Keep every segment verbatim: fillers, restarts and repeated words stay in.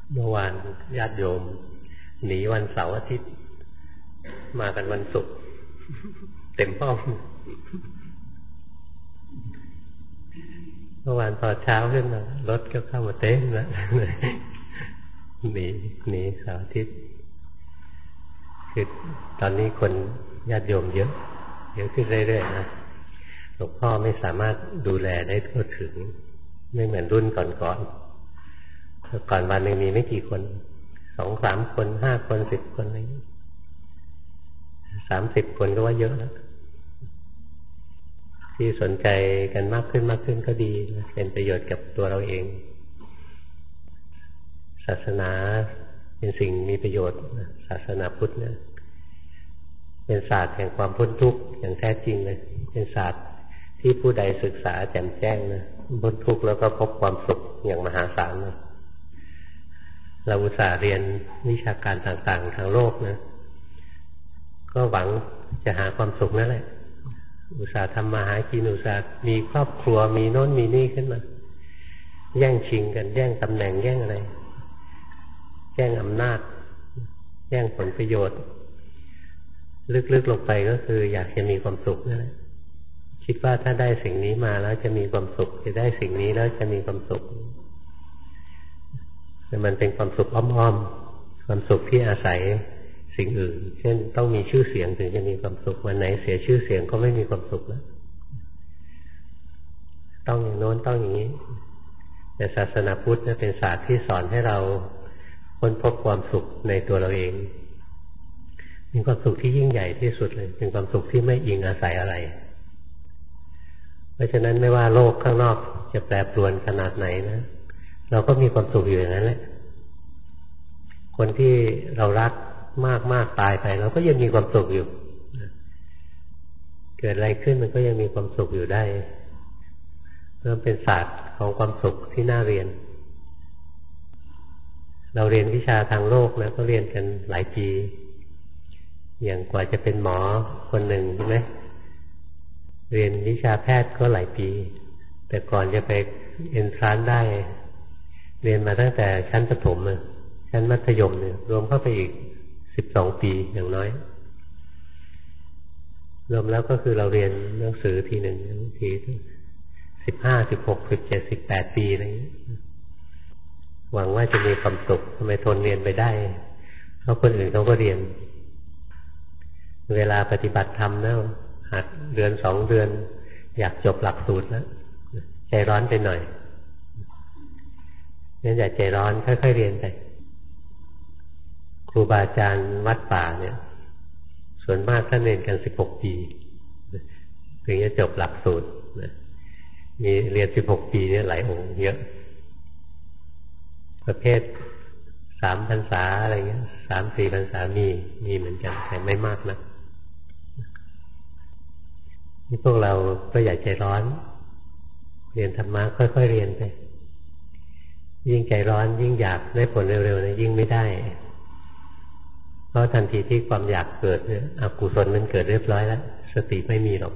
เมื่อวานญาติโยมหนีวันเสาร์อาทิตย์มากันวันศุกร์เต็มห้องเมื่อวานพอเช้าขึ้นมารถก็เข้ามาเต็มแล้วหนีหนีเสาร์อาทิตย์คือตอนนี้คนญาติโยมเยอะเยอะขึ้นเรื่อยๆนะหลวงพ่อไม่สามารถดูแลได้ทั่วถึงไม่เหมือนรุ่นก่อนๆก่อนวันหนึ่งมีไม่กี่คนสองสามคนห้าคนสิบคนอะไรสามสิบคนก็ว่าเยอะแล้วที่สนใจกันมากขึ้นมากขึ้นก็ดีเป็นประโยชน์กับตัวเราเองศาสนาเป็นสิ่งมีประโยชน์ศาสนาพุทธเนี่ยเป็นศาสตร์แห่งความพ้นทุกข์อย่างแท้จริงเลยเป็นศาสตร์ที่ผู้ใดศึกษาแจ่มแจ้งนะพ้นทุกข์แล้วก็พบความสุขอย่างมหาศาลเลยเราอุตส่าห์เรียนวิชาการต่างๆทางโลกนะก็หวังจะหาความสุขนั่นแหละอุตส่าห์ทำมาหากินอุตส่าห์มีครอบครัวมีโน้นมีนี่ขึ้นมาแย่งชิงกันแย่งตำแหน่งแย่งอะไรแย่งอำนาจแย่งผลประโยชน์ลึกๆลงไปก็คืออยากจะมีความสุขนั่นแหละคิดว่าถ้าได้สิ่งนี้มาแล้วจะมีความสุขจะได้สิ่งนี้แล้วจะมีความสุขแต่มันเป็นความสุขอ้อมๆความสุขที่อาศัยสิ่งอื่นเช่นต้องมีชื่อเสียงถึงจะมีความสุขวันไหนเสียชื่อเสียงก็ไม่มีความสุขแล้วต้องอย่างโน้นต้องอย่างนี้แต่ศาสนาพุทธเป็นศาสตร์ที่สอนให้เราค้นพบความสุขในตัวเราเองเป็นความสุขที่ยิ่งใหญ่ที่สุดเลยเป็นความสุขที่ไม่อิงอาศัยอะไรเพราะฉะนั้นไม่ว่าโลกข้างนอกจะแปรปรวนขนาดไหนนะเราก็มีความสุขอยู่อย่างนั้นแหละคนที่เรารักมากมากตายไปเราก็ยังมีความสุขอยู่เกิดอะไรขึ้นมันก็ยังมีความสุขอยู่ได้เริ่มเป็นศาสตร์ของความสุขที่น่าเรียนเราเรียนวิชาทางโลกนะก็เรียนกันหลายปีอย่างกว่าจะเป็นหมอคนหนึ่งใช่ไหมเรียนวิชาแพทย์ก็หลายปีแต่ก่อนจะไปเอนทรานซ์ได้เรียนมาตั้งแต่ชั้นประถมเลยชั้นมัธยมเนี่ยรวมเข้าไปอีกสิบสองปีอย่างน้อยรวมแล้วก็คือเราเรียนหนังสือทีหนึ่งทีสิบห้าสิบหกสิบเจ็ดสิบแปดปีอะไรอย่างนี้หวังว่าจะมีความสุขทำไมทนเรียนไปได้เพราะคนอื่นเขาก็เรียนเวลาปฏิบัติธรรมนะหัดเดือนสองเดือนอยากจบหลักสูตรแล้วใจร้อนไปหน่อยงั้นอย่าใจร้อนค่อยๆเรียนไปครูบาอาจารย์วัดป่าเนี่ยส่วนมากท่านเรียนกันสิบหกปีถึงจะจบหลักสูตรมีเรียนสิบหกปีเนี่ยหลายองค์เยอะประเภทสามพรรษาอะไรเงี้ยสามสี่พรรษามีมีเหมือนกันแต่ไม่มากนะนี่พวกเราก็อย่าใจร้อนเรียนธรรมะค่อยๆเรียนไปยิ่งใจร้อนยิ่งอยากได้ผลเร็วๆนะยิ่งไม่ได้เพราะทันทีที่ความอยากเกิดเนี่ยอกุศลมันเกิดเรียบร้อยแล้วสติไม่มีหรอก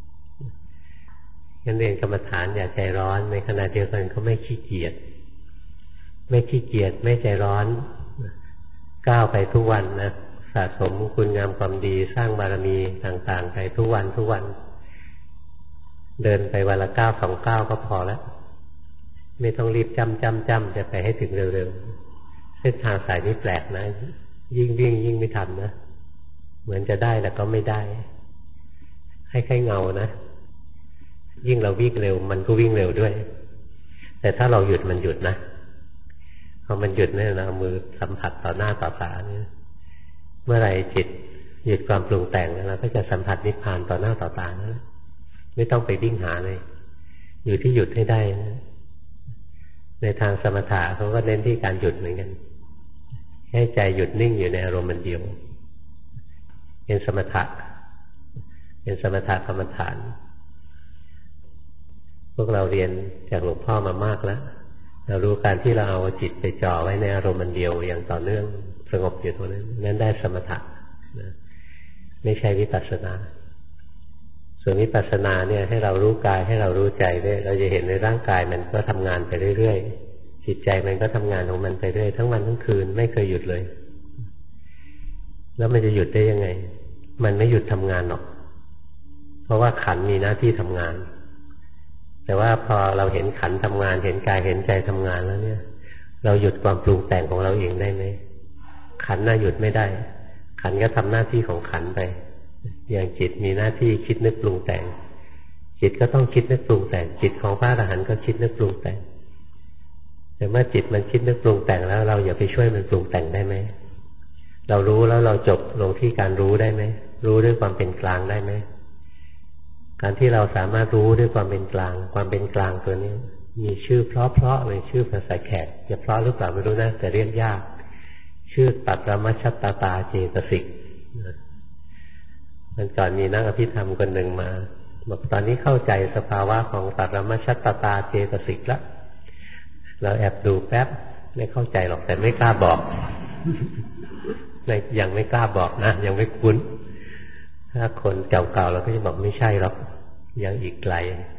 งั้นเรียนกรรมฐานอย่าใจร้อนในขณะเดียวกันก็ไม่ขี้เกียจไม่ขี้เกียจไม่ใจร้อนก้าวไปทุกวันนะสะสมคุณงามความดีสร้างบารมีต่างๆไปทุกวันทุกวันเดินไปวันละก้าวสองก้าวก็พอแล้วไม่ต้องรีบจำจำจำจะไปให้ถึงเร็วๆเส้นทางสายนี้แปลกนะยิ่งวิ่งยิ่งไม่ทันนะเหมือนจะได้แต่ก็ไม่ได้ให้แค่เงานะยิ่งเราวิ่งเร็วมันก็วิ่งเร็วด้วยแต่ถ้าเราหยุดมันหยุดนะพอมันหยุดเนี่ยเราเอามือสัมผัสต่อหน้าต่อตาเนี่ยเมื่อไหร่จิตหยุดความปรุงแต่งแล้วเราก็จะสัมผัสนิพพานต่อหน้าต่อตานะไม่ต้องไปวิ่งหาเลยอยู่ที่หยุดให้ได้นะในทางสมถะเขาก็เน้นที่การหยุดเหมือนกันให้ใจหยุดนิ่งอยู่ในอารมณ์มันเดียวเป็นสมถะเป็นสมถะกรรมฐานพวกเราเรียนจากหลวงพ่อมามากแล้วเรารู้การที่เราเอาจิตไปจ่อไว้ในอารมณ์มันเดียวอย่างต่อเนื่องสงบอยู่ตรงนั้นนั่นได้สมถะนะไม่ใช่วิปัสสนาส่วนวิปัสสนาเนี่ยให้เรารู้กายให้เรารู้ใจเนี่ยเราจะเห็นในร่างกายมันก็ทำงานไปเรื่อยๆจิตใจมันก็ทำงานของมันไปเรื่อยทั้งวันทั้งคืนไม่เคยหยุดเลยแล้วมันจะหยุดได้ยังไงมันไม่หยุดทำงานหรอกเพราะว่าขันมีหน้าที่ทำงานแต่ว่าพอเราเห็นขันทำงานเห็นกายเห็นใจทำงานแล้วเนี่ยเราหยุดความปรุงแต่งของเราเองได้ไหมขันน่ะหยุดไม่ได้ขันก็ทำหน้าที่ของขันไปอย่างจิตมีหน้าที่คิดนึกปรุงแต่งจิตก็ต้องคิดนึกปรุงแต่งจิตของพระอรหันต์ก็คิดนึกปรุงแต่งแต่เมื่อจิตมันคิดนึกปรุงแต่งแล้วเราอย่าไปช่วยมันปรุงแต่งได้ไหมเรารู้แล้วเราจบลงที่การรู้ได้ไหมรู้ด้วยความเป็นกลางได้ไหมการที่เราสามารถรู้ด้วยความเป็นกลางความเป็นกลางตัวนี้มีชื่อเพราะๆเลยชื่อภาษาแขกจะเพราะหรือเปล่าไม่รู้นะแต่เรียกยากชื่อตัตรมัชฌัตตตาเจตสิกมันก่อนมีนักอภิธรรมคนหนึ่งมาบอกตอนนี้เข้าใจสภาวะของตัตรมัชฌัตตตาเจตสิกแล้วเราแอบดูแป๊บไม่เข้าใจหรอกแต่ไม่กล้าบอกยังไม่กล้าบอกนะยังไม่คุ้นถ้าคนเก่าๆเราก็จะบอกไม่ใช่หรอกยังอีกไกล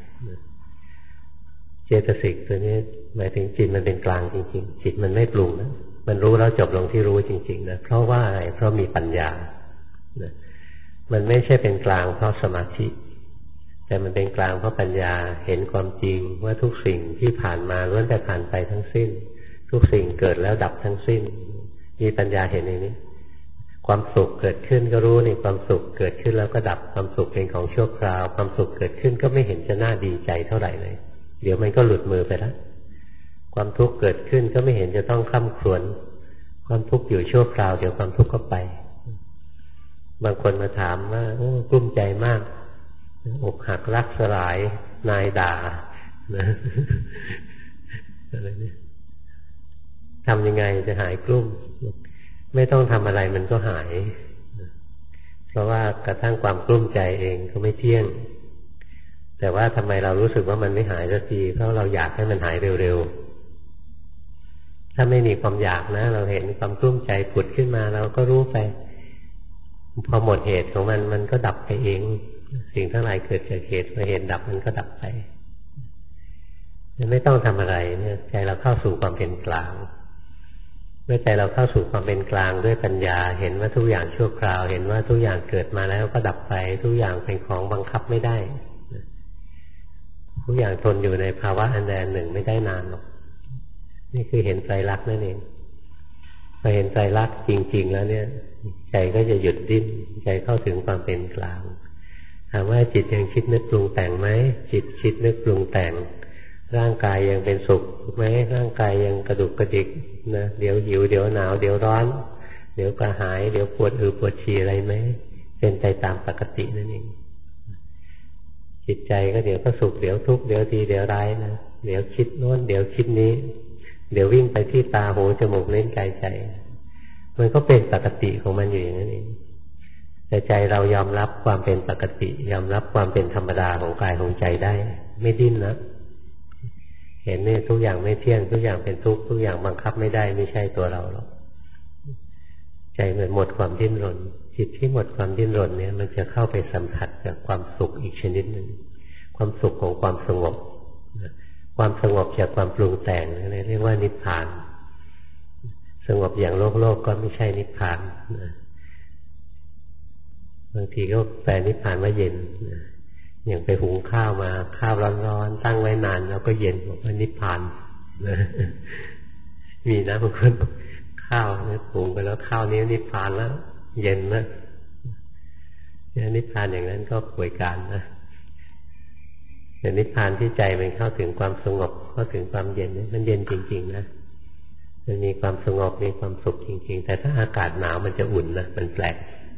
เจตสิกตัวนี้หมายถึงจิตมันเป็นกลางจริงๆจิตมันไม่ปรุงนะมันรู้แล้วจบลงที่รู้จริงๆนะเพราะว่าอะไรเพราะมีปัญญานะมันไม่ใช่เป็นกลางเพราะสมาธิแต่มันเป็นกลางเพราะปัญญาเห็นความจริงว่าทุกสิ่งที่ผ่านมาล้วนแต่ผ่านไปทั้งสิ้นทุกสิ่งเกิดแล้วดับทั้งสิ้นมีปัญญาเห็นอย่างนี้ความสุขเกิดขึ้นก็รู้นี่ความสุขเกิดขึ้นแล้วก็ดับความสุขเป็นของชั่วคราวความสุขเกิดขึ้นก็ไม่เห็นจะน่าดีใจเท่าไหร่เลยเดี๋ยวมันก็หลุดมือไปแล้วความทุกข์เกิดขึ้นก็ไม่เห็นจะต้องคร่ำครวญความทุกข์อยู่ชั่วคราวเดี๋ยวความทุกข์ก็ไปบางคนมาถามว่าโอ้กลุ้มใจมากอกหักรักสลายนายด่านะอะไรเนี่ยทำยังไงจะหายกลุ้มไม่ต้องทำอะไรมันก็หายเพราะว่ากระทั่งความกลุ้มใจเองก็ไม่เที่ยงแต่ว่าทำไมเรารู้สึกว่ามันไม่หายสักทีเพราะเราอยากให้มันหายเร็วๆถ้าไม่มีความอยากนะเราเห็นความกลุ้มใจผุดขึ้นมาเราก็รู้ไปพอหมดเหตุของมันมันก็ดับไปเองสิ่งทั้งหลายเกิดจากเหตุพอเหตุดับมันก็ดับไปไม่ต้องทำอะไรเนี่ยใจเราเข้าสู่ความเป็นกลางเมื่อใจเราเข้าสู่ความเป็นกลางด้วยปัญญาเห็นว่าทุกอย่างชั่วคราวเห็นว่าทุกอย่างเกิดมาแล้วก็ดับไปทุกอย่างเป็นของบังคับไม่ได้ทุกอย่างทนอยู่ในภาวะอันใดอันหนึ่งไม่ได้นานหรอกนี่คือเห็นไตรลักษณ์นั่นเองพอเห็นไตรลักษณ์จริงๆแล้วเนี่ยใจก็จะหยุดดิ้นใจเข้าถึงความเป็นกลางถามว่าจิตยังคิดนึกปรุงแต่งไหมจิตคิดนึกปรุงแต่งร่างกายยังเป็นสุขไหมร่างกายยังกระดุกกระดิกนะเดี๋ยวหิวเดี๋ยวหนาวเดี๋ยวร้อนเดี๋ยวกระหายเดี๋ยวปวดอือปวดฉี่อะไรไหมเป็นไปตามปกตินั่นเองจิตใจก็เดี๋ยวก็สุขเดี๋ยวทุกข์เดี๋ยวดีเดี๋ยวร้ายนะเดี๋ยวคิดโน้นเดี๋ยวคิดนี้เดี๋ยววิ่งไปที่ตาหูจมูกลิ้นกายใจมันก็เป็นปกติของมันอยู่อย่างนั้นเองแต่ใจเรายอมรับความเป็นปกติยอมรับความเป็นธรรมดาของกายของใจได้ไม่ดิ้นนะเห็นนี่ทุกอย่างไม่เที่ยงทุกอย่างเป็นทุกข์ทุกอย่างบังคับไม่ได้ไม่ใช่ตัวเราหรอกใจมันหมดความดิ้นรนจิตที่หมดความดิ้นรนเนี่ยมันจะเข้าไปสัมผัสกับความสุขอีกชนิดหนึ่งความสุขของความสงบความสงบจากความปรุงแต่งนี่เรียกว่านิพพานสงบอย่างโลกโลกก็ไม่ใช่นิพพานบางทีก็แปลนิพพานว่าเย็นอย่างไปหุงข้าวมาข้าวร้อนๆตั้งไว้นานแล้วก็เย็นบอกว่านิพพานมีนะบางคนข้าวเนี่ยหุงไปแล้วข้าวนี้นิพพานแล้วเย็นนะนิพพานอย่างนั้นก็ป่วยการนะแต่นิพพานที่ใจมันเข้าถึงความสงบเข้าถึงความเย็นมันเย็นจริงๆนะมันมีความสงบมีความสุขจริงๆแต่ถ้าอากาศหนาวมันจะอุ่นนะมันแปลก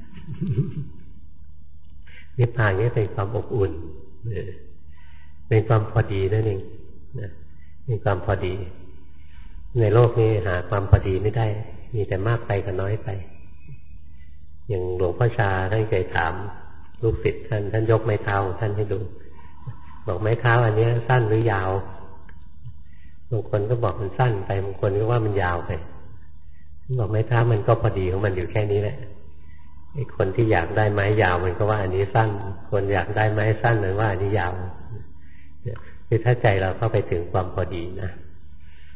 นิพพานนี่เป็นความอบอุ่นเป็นความพอดีนั่นเองนะเป็นความพอดีในโลกนี้หาความพอดีไม่ได้มีแต่มากไปกับน้อยไปอย่างหลวงพ่อชาท่านเคยถามลูกศิษย์ท่านท่านยกไม้เท้าของท่านให้ดูบอกไม้เท้าอันนี้สั้นหรือยาวบางคนก็บอกมันสั้นไปบางคนก็ว่ามันยาวไปบอกไม้เท้ามันก็พอดีของมันอยู่แค่นี้แหละไอ้คนที่อยากได้ไม้ยาวมันก็ว่าอันนี้สั้นคนอยากได้ไม้สั้นมันว่าอันนี้ยาวคือถ้าใจเราเข้าไปถึงความพอดีนะ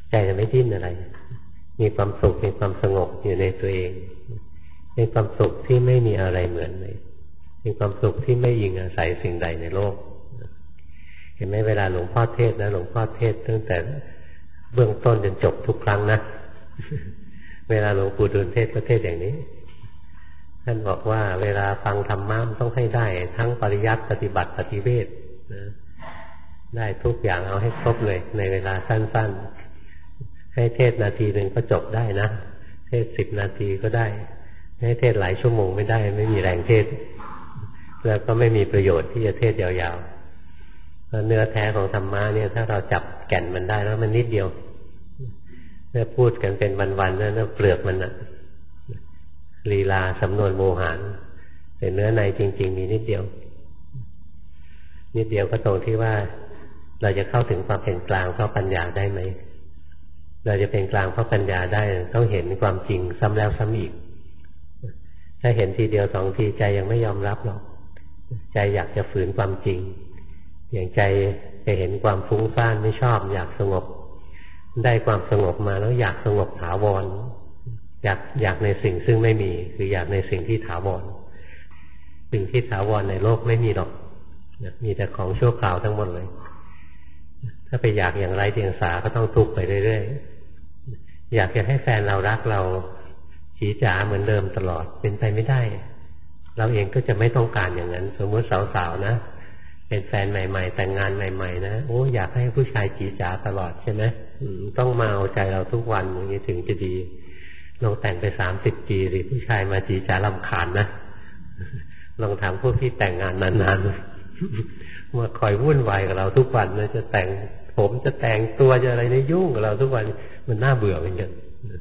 ใจจะไม่ดิ้นอะไรมีความสุขมีความสงบอยู่ในตัวเองเป็นความสุขที่ไม่มีอะไรเหมือนเลยเป็นความสุขที่ไม่อิงอาศัยสิ่งใดในโลกเห็นไหมเวลาหลวงพ่อเทศนะหลวงพ่อเทศตั้งแต่เบื้องต้นจนจบทุกครั้งนะเวลาหลวงปู่ดูลเทศก็เทศอย่างนี้ท่านบอกว่าเวลาฟังธรรมะต้องให้ได้ทั้งปริยัติปฏิบัติปฏิเวทนะได้ทุกอย่างเอาให้ครบเลยในเวลาสั้นๆให้เทศนาทีหนึ่งก็จบได้นะเทศสิบนาทีก็ได้ให้เทศหลายชั่วโมงไม่ได้ไม่มีแรงเทศแล้วก็ไม่มีประโยชน์ที่จะเทศยาวๆเพราะเนื้อแท้ของธรรมะเนี่ยถ้าเราจับแก่นมันได้แล้วมันนิดเดียวเมื่อพูดกันเป็นวันๆนั่นเปลือกมันอะลีลาสำนวนโมหารแต่เนื้อในจริงๆมีนิดเดียวนิดเดียวก็ตรงที่ว่าเราจะเข้าถึงความเป็นกลางเพราะปัญญาได้ไหมเราจะเป็นกลางเพราะปัญญาได้ต้องเห็นความจริงซ้ำแล้วซ้ำอีกถ้าเห็นทีเดียวสองทีใจยังไม่ยอมรับหรอกใจอยากจะฝืนความจริงอย่างใจไปเห็นความฟุ้งซ่านไม่ชอบอยากสงบได้ความสงบมาแล้วอยากสงบถาวรอยากอยากในสิ่งซึ่งไม่มีคืออยากในสิ่งที่ถาวรสิ่งที่ถาวรในโลกไม่มีหรอกมีแต่ของชั่วคราวทั้งหมดเลยถ้าไปอยากอย่างไร้เดียงสาก็ต้องทุกข์ไปเรื่อยๆอยากจะให้แฟนเรารักเราจีจ๋าเหมือนเดิมตลอดเป็นไปไม่ได้เราเองก็จะไม่ต้องการอย่างนั้นสมมติสาวๆนะเป็นแฟนใหม่ๆแต่งงานใหม่ๆนะโอ้อยากให้ผู้ชายจีจ๋าตลอดใช่ไหมต้องมาเอาใจเราทุกวันอย่างนี้ถึงจะดีลองแต่งไปสามสิบปีหรือผู้ชายมาจีจ๋ารำคาญนะลองถามพวกที่แต่งงานนานๆมาคอยวุ่นวายกับเราทุกวันนะจะแต่งผมจะแต่งตัวจะอะไรนี่ยุ่งกับเราทุกวันมันน่าเบื่อเหมือนกัน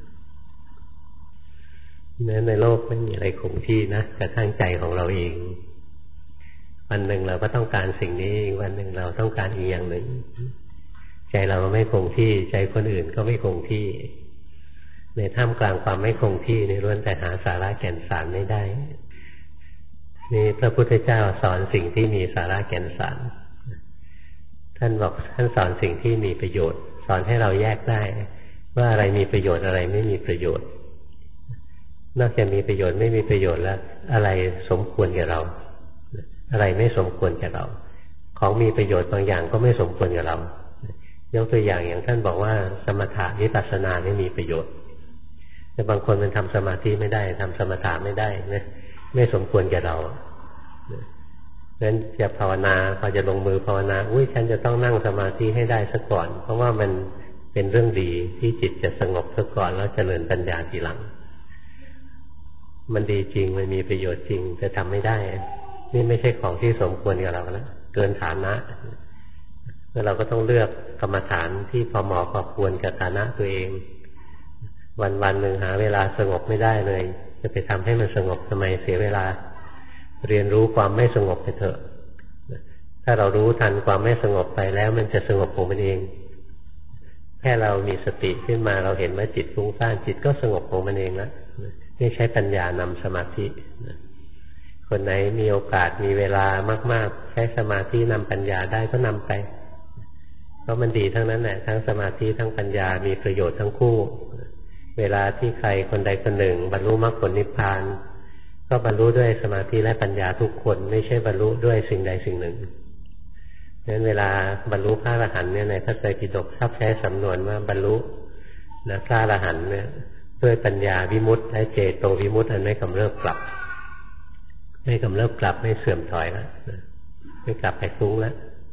นั้นในโลกไม่มีอะไรคงที่นะกระทั่งใจของเราเองวันหนึ่งเราก็ต้องการสิ่งนี้วันหนึ่งเราต้องการอีกอย่างหนึ่งใจเราไม่คงที่ใจคนอื่นก็ไม่คงที่ในท่ามกลางความไม่คงที่ในล้วนแต่หาสาระแก่นสารไม่ได้นี่พระพุทธเจ้าสอนสิ่งที่มีสาระแก่นสารท่านบอกท่านสอนสิ่งที่มีประโยชน์สอนให้เราแยกได้ว่าอะไรมีประโยชน์อะไรไม่มีประโยชน์นอกจากมีประโยชน์ไม่มีประโยชน์แล้วอะไรสมควรแก่เราอะไรไม่สมควรแก่เราของมีประโยชน์บางอย่างก็ไม่สมควรแก่เรายกตัวอย่างอย่างท่านบอกว่าสมถะวิปัสสนาไม่มีประโยชน์แต่บางคนมันทำสมาธิไม่ได้ทำสมถะไม่ได้นะไม่สมควรแก่เรางั้นจะภาวนาพอจะลงมือภาวนาอุ้ยฉันจะต้องนั่งสมาธิให้ได้ซะก่อนเพราะว่ามันเป็นเรื่องดีที่จิตจะสงบซะก่อนแล้วเจริญปัญญาทีหลังมันดีจริงมันมีประโยชน์จริงแต่ทำไม่ได้นี่ไม่ใช่ของที่สมควรกับเราแล้วเกินฐานะแล้วเราก็ต้องเลือกกรรมฐานที่พอเหมาะพอควรกับฐานะตัวเองวันวันหนึ่งหาเวลาสงบไม่ได้เลยจะไปทำให้มันสงบทำไมเสียเวลาเรียนรู้ความไม่สงบไปเถอะถ้าเรารู้ทันความไม่สงบไปแล้วมันจะสงบของมันเองแค่เรามีสติขึ้นมาเราเห็นว่าจิตฟุ้งซ่านจิตก็สงบของมันเองแล้วนี่ใช้ปัญญานำสมาธิคนไหนมีโอกาสมีเวลามากๆใช้สมาธินำปัญญาได้ก็นำไปเพราะมันดีทั้งนั้นแหละทั้งสมาธิทั้งปัญญามีประโยชน์ทั้งคู่เวลาที่ใครคนใดคนหนึ่งบรรลุมรรคผลนิพพานก็บรรลุด้วยสมาธิและปัญญาทุกคนไม่ใช่บรรลุด้วยสิ่งใดสิ่งหนึ่งดังนั้นเวลาบรรลุพระอรหันต์เนี่ยในพระไตรปิฎกชอบใช้สำนวนว่าบรรลุนะพระอรหันต์เนี่ยด้วยปัญญาวิมุตติและเจโตวิมุตติอันไม่กำเริบกลับไม่กำเริบกลับไม่เสื่อมถอยแล้วไม่กลับไปฟุ้งแล้ว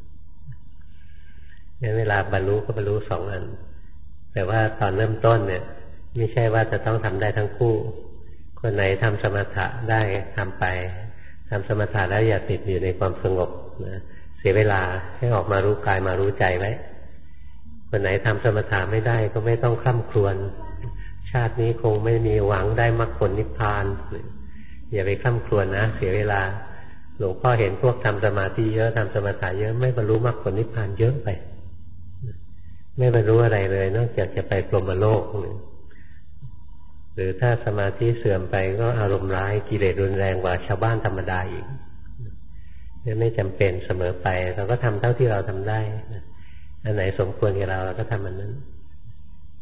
งั้นเวลาบรรลุก็บรรลุสองอันแต่ว่าตอนเริ่มต้นเนี่ยไม่ใช่ว่าจะต้องทำได้ทั้งคู่คนไหนทำสมถะได้ทำไปทำสมถะแล้วอย่าติดอยู่ในความสงบนะเสียเวลาให้ออกมารู้กายมารู้ใจไว้คนไหนทำสมถะไม่ได้ก็ไม่ต้องคร่ำครวญชาตินี้คงไม่มีหวังได้มรรคผลนิพพานอย่าไปคร่ำครวญนะเสียเวลาหลวงพ่อเห็นพวกทำสมาธิเยอะทำสมถะเยอะไม่บรรลุมรรคผลนิพพานเยอะไปไม่บรรลุอะไรเลยนอกจากจะไปพรหมโลกหรือถ้าสมาธิเสื่อมไปก็อารมณ์ร้ายกิเลสรุนแรงกว่าชาวบ้านธรรมดาอีกไม่จำเป็นเสมอไปเราก็ทำเท่าที่เราทำได้อันไหนสมควรกับเราเราก็ทำอันนั้น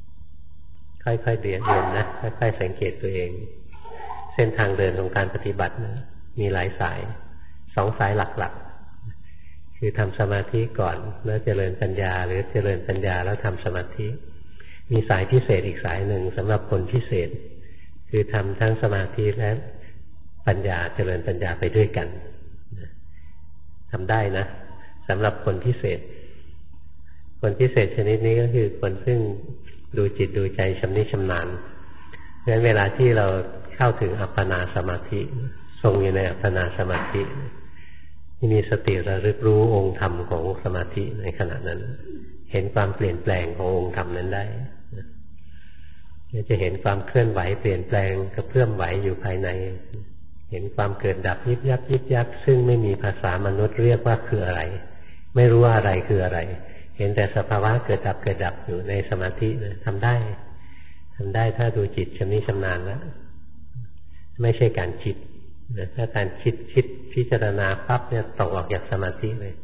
ค่อยๆเรียนเรียนนะค่อยๆสังเกตตัวเองเส้นทางเดินของการปฏิบัตินะมีหลายสายสองสายหลักๆคือทำสมาธิก่อนแล้วเจริญปัญญาหรือเจริญปัญญาแล้วทำสมาธิมีสายพิเศษอีกสายหนึ่งสำหรับคนพิเศษคือทำทั้งสมาธิและปัญญาเจริญปัญญาไปด้วยกันทำได้นะสำหรับคนพิเศษคนพิเศษชนิดนี้ก็คือคนซึ่งดูจิตดูใจชำนิชำนาญเพราะฉะนั้นเวลาที่เราเข้าถึงอัปปนาสมาธิทรงอยู่ในอัปปนาสมาธิที่มีสติระลึกรู้องค์ธรรมของสมาธิในขณะนั้นเห็นความเปลี่ยนแปลงขององค์ธรรมนั้นได้จะเห็นความเคลื่อนไหวเปลี่ยนแปลงกระเพื่อมไหวอยู่ภายในเห็นความเกิดดับยิบยับยิบยับซึ่งไม่มีภาษามนุษย์เรียกว่าคืออะไรไม่รู้ว่าอะไรคืออะไรเห็นแต่สภาวะเกิดดับเกิดดับอยู่ในสมาธินะทำได้ทำได้ถ้าดูจิตชำนิชำนาญแล้วไม่ใช่การคิดนะถ้าการคิดคิดพิจารณาปั๊บเนี่ยตกออกจากสมาธิเลย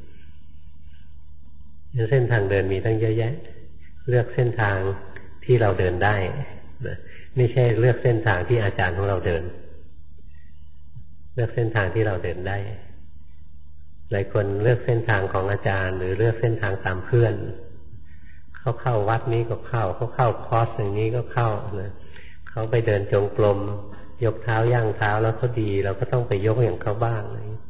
เส้นทางเดินมีตั้งเยอะแยะเลือกเส้นทางที่เราเดินได้นะไม่ใช่เลือกเส้นทางที่อาจารย์ของเราเดินเลือกเส้นทางที่เราเดินได้หลายคนเลือกเส้นทางของอาจารย์หรือเลือกเส้นทางตามเพื่อนเขาเข้าวัดนี้ก็เข้าเขาเข้าคอร์สอย่างนี้ก็เข้านะเขาไปเดินจงกรมยกเท้าย่างเท้าแล้วเขาดีเราก็ต้องไปยกอย่างเขาบ้าง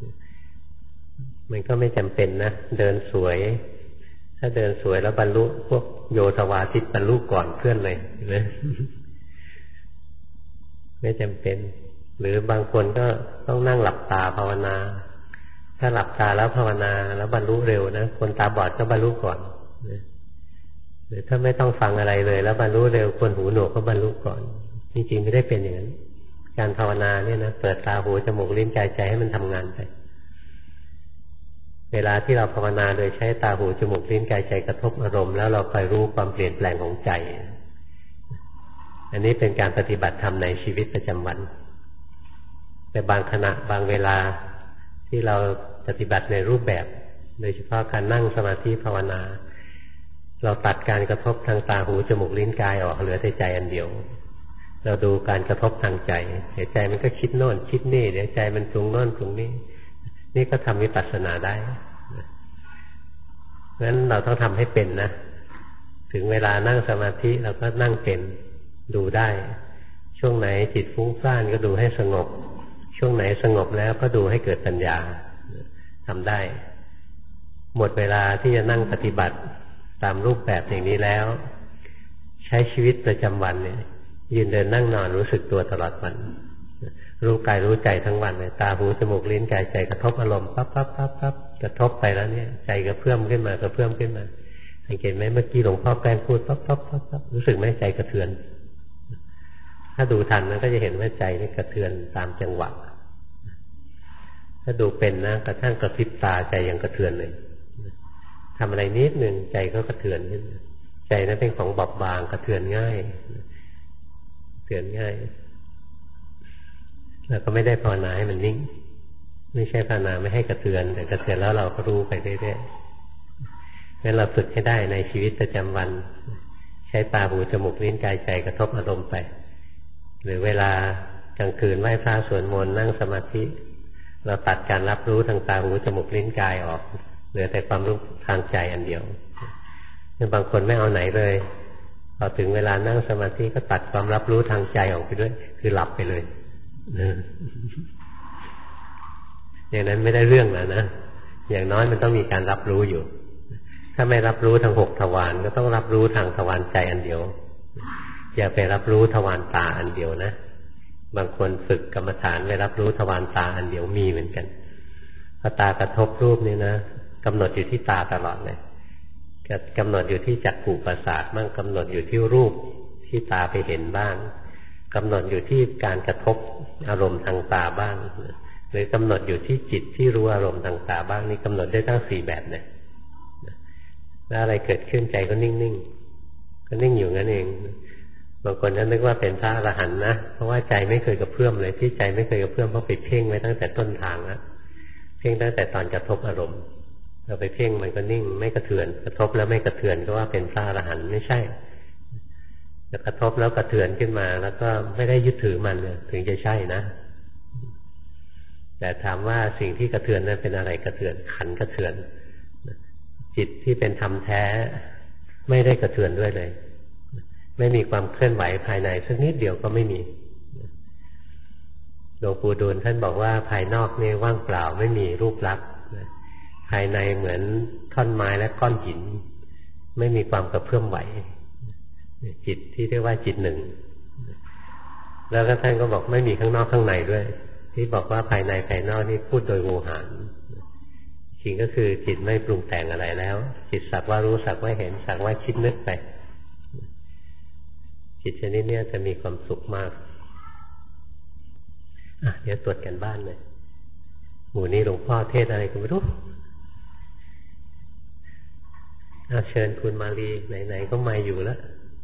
มันก็ไม่จำเป็นนะเดินสวยถ้าเดินสวยแล้วบรรลุพวกโยธวาทิตบรรลุก่อนเพื่อนเลยเห็นไหมไม่จำเป็นหรือบางคนก็ต้องนั่งหลับตาภาวนาถ้าหลับตาแล้วภาวนาแล้วบรรลุเร็วนะคนตาบอดก็บรรลุก่อนหรือถ้าไม่ต้องฟังอะไรเลยแล้วบรรลุเร็วคนหูหนวกก็บรรลุก่อนจริงๆไม่ได้เป็นอย่างนั้นการภาวนาเนี่ยนะเปิดตาหูจมูกลิ้นกายใจให้มันทำงานไปเวลาที่เราภาวนาโดยใช้ตาหูจมูกลิ้นกายใจกระทบอารมณ์แล้วเราคอยรู้ความเปลี่ยนแปลงของใจอันนี้เป็นการปฏิบัติธรรมในชีวิตประจำวันแต่บางขณะบางเวลาที่เราปฏิบัติในรูปแบบโดยเฉพาะการนั่งสมาธิภาวนาเราตัดการกระทบทางตาหูจมูกลิ้นกายออกเหลือแต่ใจอันเดียวเราดูการกระทบทางใจเดี๋ยวใจมันก็คิดโน่นคิดนี่เดี๋ยวใจมันปรุงโน่นปรุงนี่นี่ก็ทำวิปัสสนาได้เพราะฉะนั้นเราต้องทำให้เป็นนะถึงเวลานั่งสมาธิเราก็นั่งเป็นดูได้ช่วงไหนจิตฟุ้งซ่านก็ดูให้สงบช่วงไหนสงบแล้วก็ดูให้เกิดปัญญาทำได้หมดเวลาที่จะนั่งปฏิบัติตามรูปแบบอย่างนี้แล้วใช้ชีวิตประจำวันเนี่ยยืนเดินนั่งนอนรู้สึกตัวตลอดวันรู้กายรู้ใจทั้งวันเลยตาหูจมูกลิ้นกายใจกระทบอารมณ์ปั๊บปั๊บปั๊บปั๊บกระทบไปแล้วเนี่ยใจกระเพื่อมขึ้นมากระเพื่อมขึ้นมาสังเกตไหมเมื่อกี้หลวงพ่อแกล้งพูดปั๊บปั๊บปั๊บปั๊บรู้สึกไหมใจกระเทือนถ้าดูทันมันก็จะเห็นว่าใจนี่กระเทือนตามจังหวะถ้าดูเป็นนะกระทั่งกระพริบตาใจยังกระเทือนเลยทำอะไรนิดหนึ่งใจก็กระเทือนขึ้นใจนั้นเป็นของบอบบางกระเทือนง่ายกระเทือนง่ายแล้วก็ไม่ได้ภาวนาให้มันนิ่งไม่ใช่ภาวนาไม่ให้กระเทือนแต่กระเทือนแล้วเราก็รู้ไปเรื่อยๆงั้นเราฝึกให้ได้ในชีวิตประจำวันใช้ตาหูจมูกลิ้นกายใจกระทบอารมณ์ไปหรือเวลากลางคืนไหว้พระสวดมนต์นั่งสมาธิเราตัดการรับรู้ทางตาหูจมูกลิ้นกายออกเหลือแต่ความรู้ทางใจอันเดียวบางคนไม่เอาไหนเลยพอถึงเวลานั่งสมาธิก็ตัดความรับรู้ทางใจออกไปด้วยคือหลับไปเลยอย่างนั้นไม่ได้เรื่องแล้วนะอย่างน้อยมันต้องมีการรับรู้อยู่ถ้าไม่รับรู้ทางหกทวารก็ต้องรับรู้ทางทวารใจอันเดียวอย่าไปรับรู้ทวารตาอันเดียวนะบางคนฝึกกรรมฐานไปรับรู้ทวารตาอันเดียวมีเหมือนกันพอตากระทบรูปนี่นะกำหนดอยู่ที่ตาตลอดเลยกำหนดอยู่ที่จักขุประสาทบ้างกำหนดอยู่ที่รูปที่ตาไปเห็นบ้างกำหนดอยู่ที่การกระทบอารมณ์ทางตาบ้างหรือกำหนดอยู่ที่จิตที่รู้อารมณ์ทางตาบ้างนี่กำหนดได้ทั้งสี่แบบเลยแล้วอะไรเกิดขึ้นใจก็นิ่งๆก็นิ่งอยู่งั้นเองบางคนก็นึกว่าเป็นพระอรหันต์นะเพราะว่าใจไม่เคยกระเพื่อมเลยที่ใจไม่เคยกระเพื่อมเพราะไปเพ่งไว้ตั้งแต่ต้นทางแล้วเพ่งตั้งแต่ตอนกระทบอารมณ์เราไปเพ่งมันก็นิ่งไม่กระเทือนกระทบแล้วไม่กระเทือนก็ว่าเป็นพระอรหันต์ไม่ใช่จะกระทบแล้วกระเทือนขึ้นมาแล้วก็ไม่ได้ยึดถือมันเนี่ยถึงจะใช่นะแต่ถามว่าสิ่งที่กระเทือนนั้นเป็นอะไรกระเทือนขันกระเทือนจิตที่เป็นธรรมแท้ไม่ได้กระเทือนด้วยเลยไม่มีความเคลื่อนไหวภายในสักนิดเดียวก็ไม่มีหลวงปู่ดูลท่านบอกว่าภายนอกนี่ว่างเปล่าไม่มีรูปลักษณ์ภายในเหมือนท่อนไม้และก้อนหินไม่มีความกระเพื่อมไหวจิตที่เรียกว่าจิตหนึ่งแล้วก็ท่านก็บอกไม่มีข้างนอกข้างในด้วยที่บอกว่าภายในภายนอกนี่พูดโดยโวหารจริงก็คือจิตไม่ปรุงแต่งอะไรแล้วจิตสักว่ารู้สักว่าเห็นสักว่าคิดนึกไปจิตชนิดนี้จะมีความสุขมากอ่ะเดี๋ยวตรวจกันบ้านเลยหมู่นี้หลวงพ่อเทศอะไรกันไม่รู้เอาเชิญคุณมาลีไหนๆก็มาอยู่แล้ว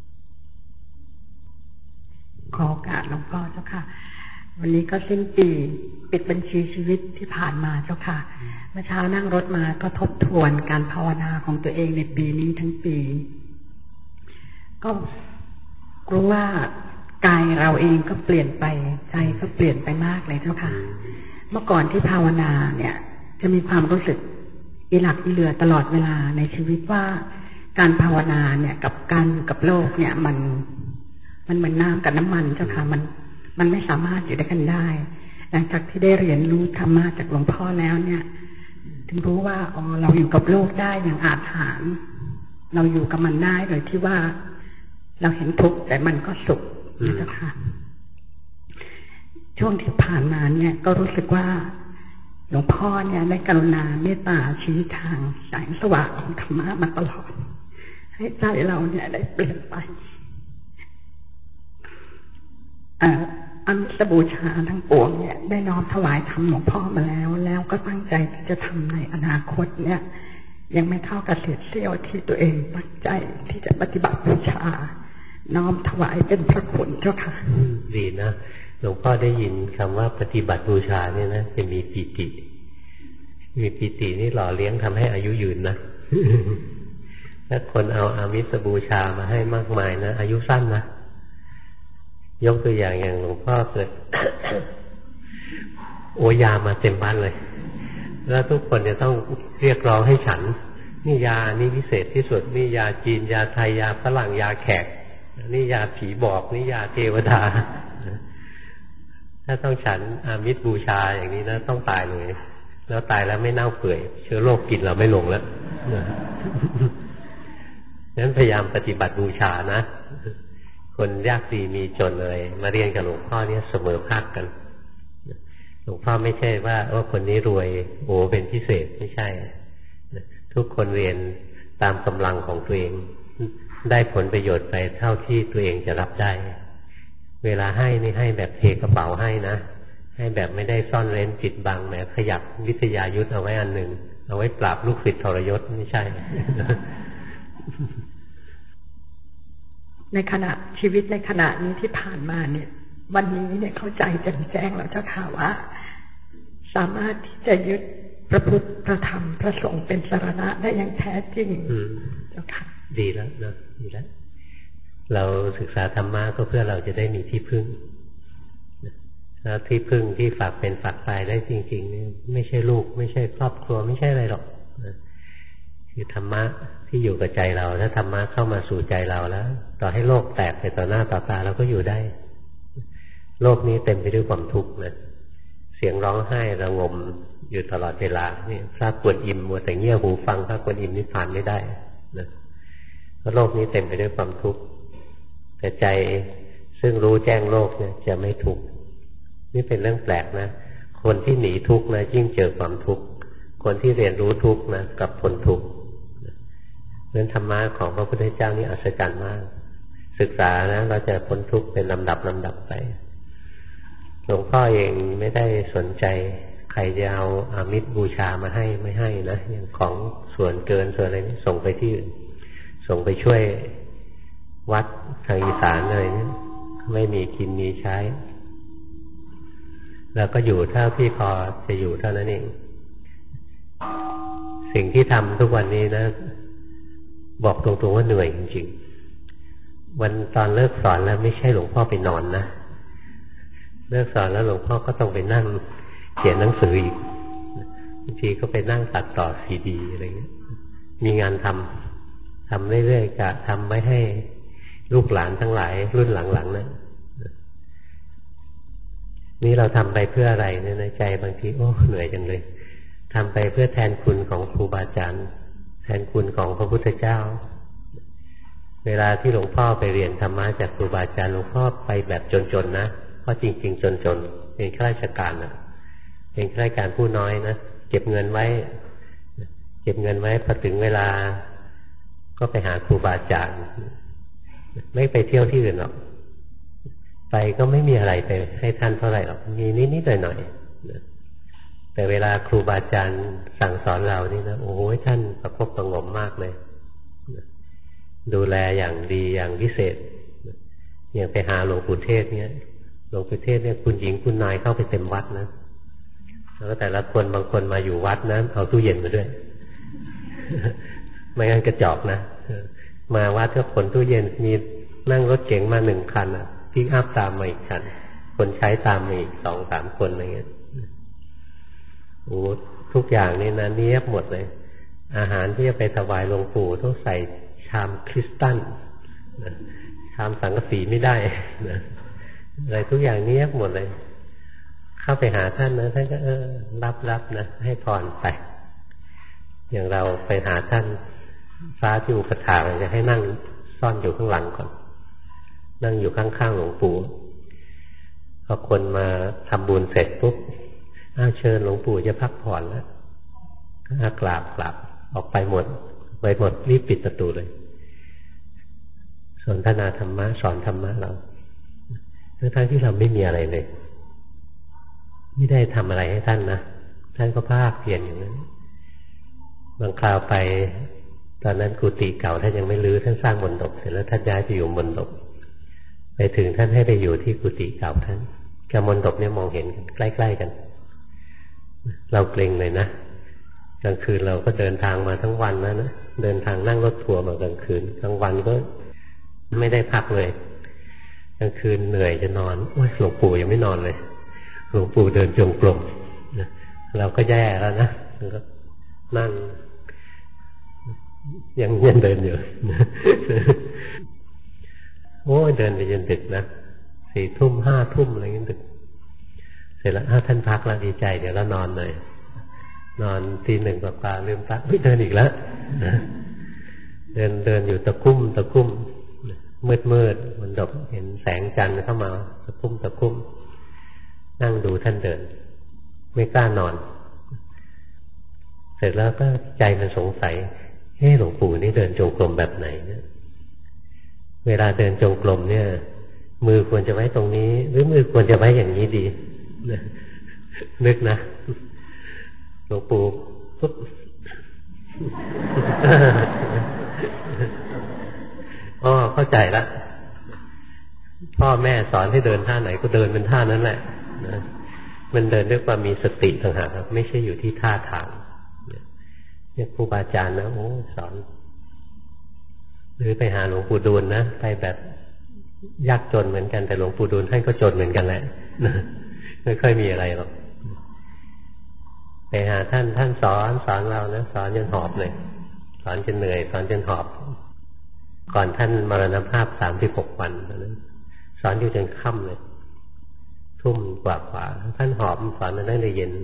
ขอโอกาสหลวงพ่อเจ้าค่ะวันนี้ก็สิ้นปีปิดบัญชีชีวิตที่ผ่านมาเจ้าค่ะเมื่อเช้านั่งรถมาก็ทบทวนการภาวนาของตัวเองในปีนี้ทั้งปีก็รู้ว่ากายเราเองก็เปลี่ยนไปใจก็เปลี่ยนไปมากเลยเจ้าค่ะเมื่อก่อนที่ภาวนาเนี่ยจะมีความรู้สึกอีหลักอีเหลือตลอดเวลาในชีวิตว่าการภาวนาเนี่ยกับการอยู่กับโลกเนี่ยมันมันเหมือนน้ำกับน้ำมันเจ้าค่ะมันมันไม่สามารถอยู่ด้วยกันได้หลังจากที่ได้เรียนรู้ธรรมะจากหลวงพ่อแล้วเนี่ยถึงรู้ว่าอ๋อเราอยู่กับโลกได้อย่างอาถรรพ์เราอยู่กับมันได้โดยที่ว่าเราเห็นทุกข์แต่มันก็สุขนะเจ้าค่ะช่วงที่ผ่านมาเนี่ยก็รู้สึกว่าหลวงพ่อเนี่ยได้กรุณาเมตตาชี้ทางแสงสว่างของธรรมะมาตลอดให้ใจเราเนี่ยได้เปลี่ยนไปอมิสบูชาทั้งปวงเนี่ยได้น้อมถวายธรรมหลวงพ่อมาแล้วแล้วก็ตั้งใจที่จะทำในอนาคตเนี่ยยังไม่เท่ากับเศษเสี้ยวที่ตัวเองตั้งใจที่จะปฏิบัติบูชาน้อมถวายเป็นพระคุณเจ้าค่ะดีนะหลวงพ่อได้ยินคำว่าปฏิบัติบูชาเนี่ยนะจะมีปิติมีปิตินี่หล่อเลี้ยงทำให้อายุยืนนะถ้าคนเอาอามิสบูชามาให้มากมายนะอายุสั้นนะยกตัวอย่างอย่างหลวงพ่อเกิด โอยามาเต็มบ้านเลยแล้วทุกคนจะต้องเรียกร้องให้ฉันนี่ยานี่พิเศษที่สุดนี่ยาจีนยาไทยยาฝรั่งยาแขกนี่ยาผีบอกนี่ยาเทวดาถ้าต้องฉันอามิสบูชาอย่างนี้นะต้องตายเลยแล้วตายแล้วไม่เน่าเปื่อยเชื้อโรคกินเราไม่ลงแล้วนั้นพยายามปฏิบัติบูชานะคนยากดีมีจนเลยมาเรียนกับหลวงพ่อเนี่ยเสมอภาคกันหลวงพ่อไม่ใช่ว่าว่าคนนี้รวยโอ้เป็นพิเศษไม่ใช่ทุกคนเรียนตามกำลังของตัวเองได้ผลประโยชน์ไปเท่าที่ตัวเองจะรับได้เวลาให้นี่ให้แบบเทกระเป๋าให้นะให้แบบไม่ได้ซ่อนเร้นปิดบังแม้ขยับวิทยายุทธเอาไว้อันหนึ่งเอาไว้ปราบลูกศิษย์ทรยศไม่ใช่ในขณะชีวิตในขณะนี้ที่ผ่านมาเนี่ยวันนี้เนี่ยเข้าใจแจ่มแจ้งแล้วเจ้าค่ะว่าสามารถที่จะยึดพระพุทธพระธรรมพระสงฆ์เป็นสรณะได้อย่างแท้จริงเจ้าค่ะดีแล้วนะดีแล้วเราศึกษาธรรมะก็เพื่อเราจะได้มีที่พึ่งแล้วที่พึ่งที่ฝากเป็นฝากตายได้จริงๆนี่ไม่ใช่ลูกไม่ใช่ครอบครัวไม่ใช่อะไรหรอกคือธรรมะที่อยู่กับใจเราถ้าธรรมะเข้ามาสู่ใจเราแล้วต่อให้โลกแตกไปต่อหน้าต่อตาเราก็อยู่ได้โลกนี้เต็มไปด้วยความทุกข์นะเสียงร้องไห้ระงมอยู่ตลอดเวลานี่พระกวนอิมมัวแต่เงี่ยหูฟังพระกวนอิมนิพพานไม่ได้นะเพราะโลกนี้เต็มไปด้วยความทุกข์แต่ใจซึ่งรู้แจ้งโลกเนี่ยจะไม่ทุกข์นี่เป็นเรื่องแปลกนะคนที่หนีทุกข์นะยิ่งเจอความทุกข์คนที่เรียนรู้ทุกข์นะกับพ้นทุกข์เรื่องธรรมะของพระพุทธเจ้านี่อัศจรรย์มากศึกษานะเราจะพ้นทุกข์เป็นลำดับลำดับไปหลวงพ่อเองไม่ได้สนใจใครจะเอาอามิสบูชามาให้ไม่ให้นะอย่างของส่วนเกินส่วนอะไรนี่ส่งไปที่อื่นส่งไปช่วยวัดทางอีสานอะไรนี่ไม่มีกินมีใช้แล้วก็อยู่เท่าที่พอจะอยู่เท่านั้นเองสิ่งที่ทำทุกวันนี้นะบอกตรงๆว่าเหนื่อยจริงๆวันตอนเลิกสอนแล้วไม่ใช่หลวงพ่อไปนอนนะเลิกสอนแล้วหลวงพ่อก็ต้องไปนั่งเขียนหนังสืออีกบางทีก็ไปนั่งตัดต่อซีดีอะไรเงี้ยมีงานทำทำเรื่อยๆกะทำไว้ให้ลูกหลานทั้งหลายรุ่นหลังๆนั้นนี่เราทำไปเพื่ออะไรเนี่ยในใจบางทีโอ้เหนื่อยจังเลยทำไปเพื่อแทนคุณของครูบาอาจารย์แทนคุณของพระพุทธเจ้าเวลาที่หลวงพ่อไปเรียนธรรมะจากครูบาอาจารย์หลวงพ่อไปแบบจนๆนะเพราะจริงๆจนๆเป็นข้าราชการนะเป็นข้าราชการผู้น้อยนะเก็บเงินไว้เก็บเงินไว้พอถึงเวลาก็ไปหาครูบาอาจารย์ไม่ไปเที่ยวที่อื่นหรอกไปก็ไม่มีอะไรไปให้ท่านเท่าไหร่หรอกมีนิดๆหน่อยๆแต่เวลาครูบาอาจารย์สั่งสอนเรานี่นะโอ้โหท่านประคบประงมมากเลยดูแลอย่างดีอย่างพิเศษอย่างไปหาหลวงปู่เทศเนี่ยหลวงปู่เทศเนี่ยคุณหญิงคุณนายเข้าไปเต็มวัดนะแล้วแต่ละคนบางคนมาอยู่วัดนะเอาตู้เย็นมาด้วยไม่งั้นกระจอกนะมาวัดก็ขนตู้เย็นมีนั่งรถเก๋งมาหนึ่งคันอ่ะพิกอัพตามมาอีกคันคนใช้ตามมาอีกสองสามคนอะไรเงี้ยโอ้ทุกอย่างนี่นะเนียบหมดเลยอาหารที่จะไปถวายหลวงปู่ต้องใส่ชามคริสตัลชามสังกะสีไม่ได้นะอะไรทุกอย่างเนียบหมดเลยเข้าไปหาท่านนะท่านก็เออรับรับนะให้พรไปอย่างเราไปหาท่านฟ้าที่อุปถากจะให้นั่งซ่อนอยู่ข้างหลังก่อนนั่งอยู่ข้างๆหลวงปู่พอคนมาทำบุญเสร็จปุ๊บอ้าวเชิญหลวงปู่จะพักผ่อนแล้วก็กราบกราบออกไปหมดไปหมดรีบปิดประตูเลยสนทนาธรรมะสอนธรรมะเราทั้งที่เราไม่มีอะไรเลยไม่ได้ทำอะไรให้ท่านนะท่านก็ภาคเพียรอย่างนั้นบางคราวไปตอนนั้นกุฏิเก่าท่านยังไม่รื้อท่านสร้างมณฑปเสร็จแล้วท่านย้ายไปอยู่มณฑปไปถึงท่านให้ไปอยู่ที่กุฏิเก่าท่านกับมณฑปเนี่ยมองเห็นใกล้ๆกันเราเกรงเลยนะกลางคืนเราก็เดินทางมาทั้งวันนะนะเดินทางนั่งรถทัวร์มากลางคืนกลางวันก็ไม่ได้พักเลยกลางคืนเหนื่อยจะนอนโอ้ยหลวงปู่ยังไม่นอนเลยหลวงปู่เดินจงกรมเราก็แย่แล้วนะก็นั่งยังยังเดินอยู่โอ้ยเดินไปจนดึกนะสี่ทุ่มห้าทุ่มอะไรเงี้ยดึกเสร็จแล้วท่านพักแล้วดีใจเดี๋ยวเรานอนเลยนอนตีหนึ่งกว่าๆลืมตาเฮ้ยเดินอีกแล้วเดินเดินอยู่ตะคุ่มตะคุ่มมืดมืดมันดบเห็นแสงจันทร์เข้ามาตะคุ่มตะคุ่มนั่งดูท่านเดินไม่กล้านอนเสร็จแล้วก็ใจมันสงสัยเฮ้หลวงปู่นี่เดินจงกรมแบบไหนเนี่ยเวลาเดินจงกรมเนี่ยมือควรจะไว้ตรงนี้หรือมือควรจะไว้อย่างนี้ดีนึกนะหลวงปู่ปุ๊บอ๋อเข้าใจละพ่อแม่สอนให้เดินท่าไหนก็เดินเป็นท่านั้นแหละนะมันเดินด้วยความมีสติต่างหากครับไม่ใช่อยู่ที่ท่าทางเนี่ยครูบาอาจารย์นะโอ้สอนหรือไปหาหลวงปู่ดูลนะไปแบบยากจนเหมือนกันแต่หลวงปู่ดูลท่านก็จนเหมือนกันแหละไม่ค่อยมีอะไรหรอกไปหาท่านท่านสอนสอนเรานะสอนจนหอบเลยสอนจนเหนื่อยสอนจนหอบก่อนท่านมรณภาพสามสิบหกวันนั้นสอนอยู่จนค่ำเลยทุ่มกว่ากว่าท่านหอบสอนมาได้เลยเย็น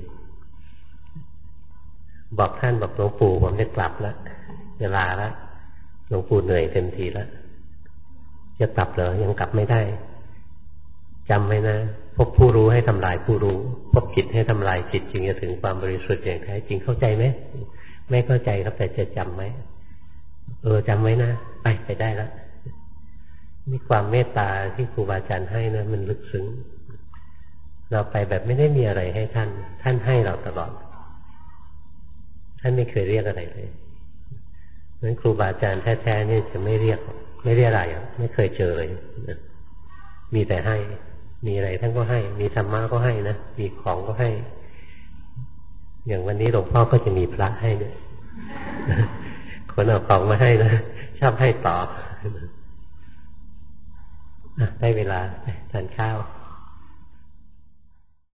บอกท่านบอกหลวงปู่ผมจะกลับแล้วเวลาแล้วหลวงปู่เหนื่อยเต็มทีแล้วจะกลับเหรอยังกลับไม่ได้จำไว้นะพบผู้รู้ให้ทำลายผู้รู้พบจิตให้ทำลายจิตจึงจะถึงความบริสุทธิ์อย่างแท้จริงเข้าใจไหมไม่เข้าใจครับแต่จะจำไหมเออจำไว้นะไปไปได้แล้วนี่ความเมตตาที่ครูบาอาจารย์ให้นะมันลึกซึ้งเราไปแบบไม่ได้มีอะไรให้ท่านท่านให้เราตลอดท่านไม่เคยเรียกอะไรเลยเพราะฉะนั้นครูบาอาจารย์แท้ๆนี่จะไม่เรียกไม่เรียกอะไรอ่ะไม่เคยเจอเลยมีแต่ให้มีอะไรท่านก็ให้มีธรรมะก็ให้นะมีของก็ให้อย่างวันนี้หลวงพ่อก็จะมีพระให้ด้วยคนเอาของมาให้นะชอบให้ต่อได้เวลาทานข้าว